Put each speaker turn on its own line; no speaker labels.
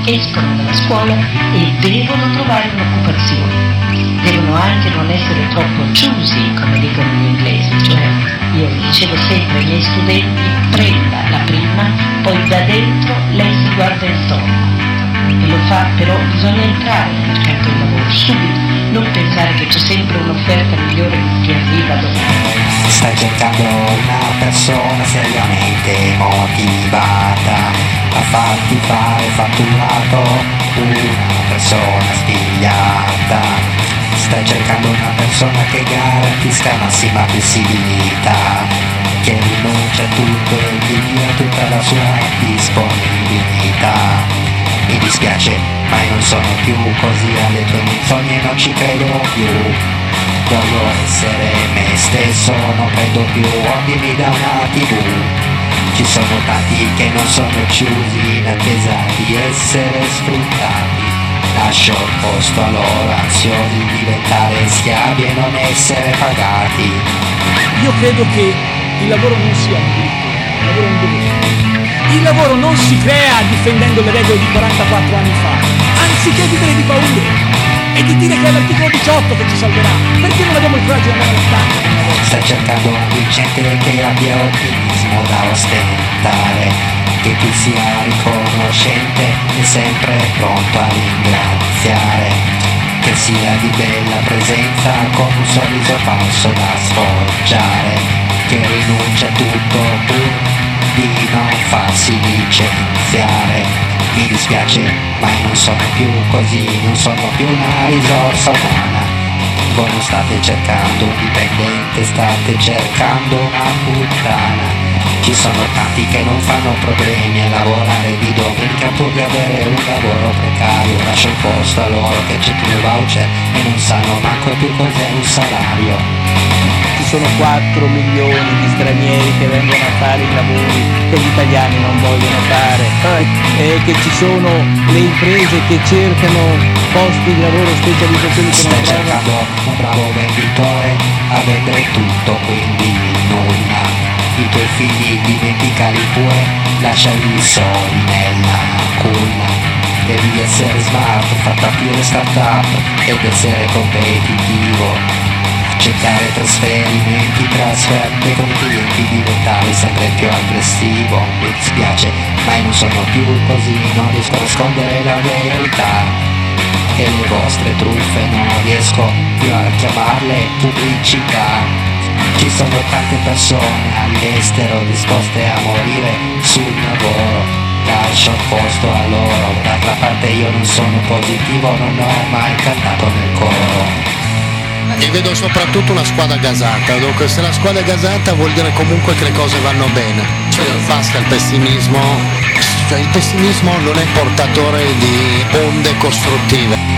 escono dalla scuola e devono trovare un'occupazione. Devono anche non essere troppo choosy, come dicono gli inglesi, cioè io dicevo sempre ai miei studenti: prenda la prima, poi da dentro lei si guarda intorno. E lo fa, però bisogna entrare nel mercato del lavoro subito, non pensare che c'è sempre un'offerta migliore che arriva dopo.
Stai cercando una persona seriamente motivata a farti fare fatturato, una persona spigliata. Stai cercando una persona che garantisca massima flessibilità, che rinuncia a tutto e ti dia tutta la sua disponibilità. Mi dispiace, ma io non sono più così alle tue menzogne e non ci credo più. Voglio essere me stesso, non credo più ordini da una TV. Ci sono tanti che non sono chiusi in attesa di essere sfruttati. Lascio il posto a loro, ansiosi di diventare schiavi e non essere pagati.
Io credo che il lavoro non sia un diritto, il lavoro è un dovere. Il lavoro non si crea difendendo le regole di 44 anni fa, anziché vivere di paure e di dire che è l'articolo 18 che ci salverà. Perché non abbiamo il coraggio di andare lontano?
Stai cercando un vincente che abbia ottimismo da ostentare, che tu sia riconoscente e sempre pronto a ringraziare, che sia di bella presenza con un sorriso falso da sfoggiare, che rinuncia a tutto pur di non farsi licenziare. Mi dispiace, ma io non sono più così, non sono più una risorsa umana. Voi non state cercando un dipendente, state cercando una puttana. Ci sono tanti che non fanno problemi a lavorare di domenica pur di avere un lavoro precario. Lascio il posto a loro che accettano il voucher e non sanno manco più cos'è un salario.
Ci sono 4 milioni di stranieri che vengono a fare i lavori che gli italiani non vogliono fare, e che ci sono le imprese che cercano posti di lavoro, specializzazioni che non
Stai cercando un bravo venditore a vendere tutto, quindi nulla. I tuoi figli dimenticali pure, lasciali soli nella culla. Devi essere smart, far partire start-up ed essere competitivo. Accettare trasferimenti, trasferte con clienti, diventare sempre più aggressivo. Mi dispiace, ma io non sono più così, non riesco a nascondere la realtà. E le vostre truffe non riesco più a chiamarle pubblicità. Ci sono tante persone all'estero disposte a morire sul lavoro. Lascio il posto a loro, d'altra parte io non sono positivo, non ho mai cantato nel coro.
E vedo soprattutto una squadra gasata, dunque se la squadra è gasata vuol dire comunque che le cose vanno bene, cioè basta il pessimismo non è portatore di onde costruttive.